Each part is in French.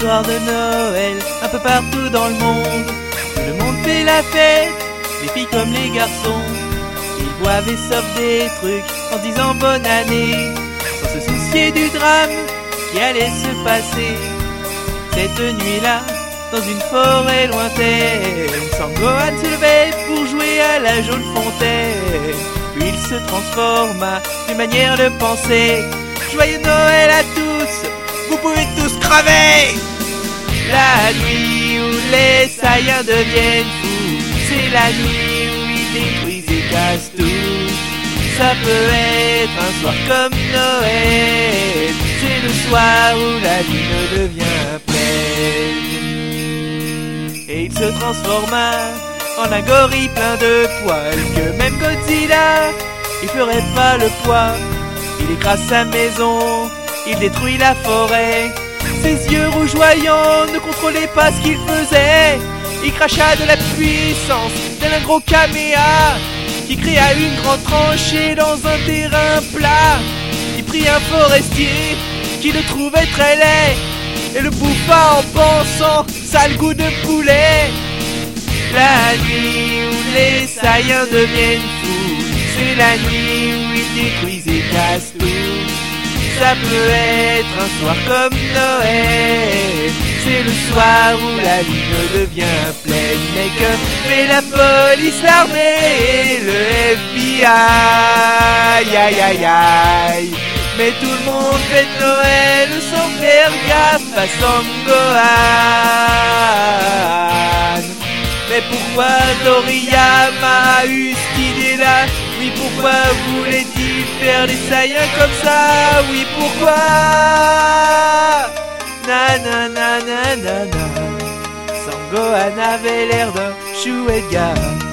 soir de Noël, un peu partout dans le monde, tout le monde fait la fête, les filles comme les garçons. Ils boivent et sortent des trucs en disant bonne année, sans se soucier du drame qui allait se passer. Cette nuit-là, dans une forêt lointaine, Sangohan se levait pour jouer à la jaune fontaine. Puis il se transforma d'une manière de penser. Joyeux Noël à tous, vous pouvez tous crever. La nuit où les Saiyans deviennent fous, c'est la nuit où ils détruisent et cassent tout. Ça peut être un soir comme Noël, c'est le soir où la lune devient pleine. Et il se transforma en un gorille plein de poils, que même Godzilla, il ferait pas le poids. Il écrase sa maison, il détruit la forêt. Ses yeux rougeoyants ne contrôlaient pas ce qu'il faisait. Il cracha de la puissance, tel un gros caméa, qui créa une grande tranchée dans un terrain plat. Il prit un forestier qui le trouvait très laid et le bouffa en pensant sale goût de poulet. La nuit où les Saiyans deviennent fous, c'est la nuit où ils détruisent et cassent tout. Ça peut être un soir comme Noël, c'est le soir où la lune devient pleine. Mais que fait la police, l'armée et le FBI? Aïe aïe aïe. Mais tout le monde fête Noël sans faire gaffe à Sangohan. Mais pourquoi Toriyama a eu cette idée-là? Oui, pourquoi voulait-il faire les Saiyans comme ça? Oui, pourquoi? Na na na na na na. Sangohan avait l'air d'un chouette gars.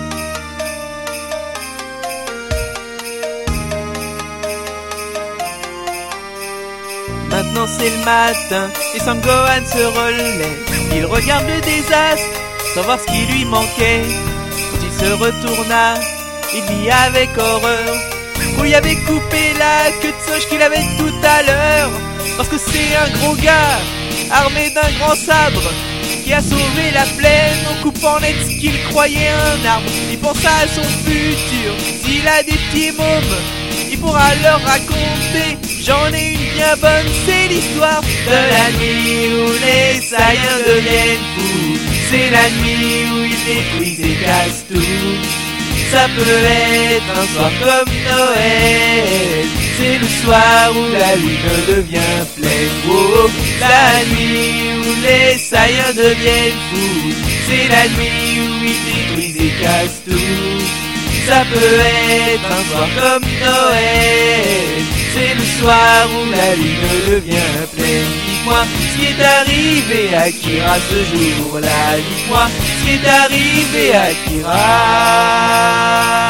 Maintenant c'est le matin et Sangohan se relève. Il regarde le désastre sans voir ce qui lui manquait. Quand il se retourna, il vit avec horreur où il avait coupé la queue de singe qu'il avait tout à l'heure. Parce que c'est un gros gars armé d'un grand sabre qui a sauvé la plaine en coupant net ce qu'il croyait un arbre. Il pensa à son futur, s'il a des petits mômes, il pourra leur raconter. J'en ai une bien bonne, c'est l'histoire de la nuit où les Saiyans deviennent fous. C'est la nuit où ils détruisent et cassent tout. Ça peut être un soir comme Noël, c'est le soir où la lune devient pleine. Oh, la nuit où les Saiyans deviennent fous, c'est la nuit où ils détruisent et cassent tout. Ça peut être un soir comme Noël, c'est le soir où la lune devient pleine. Dites-moi ce qui est arrivé à Kira ce jour-là. Dites-moi ce qui est arrivé à Kira.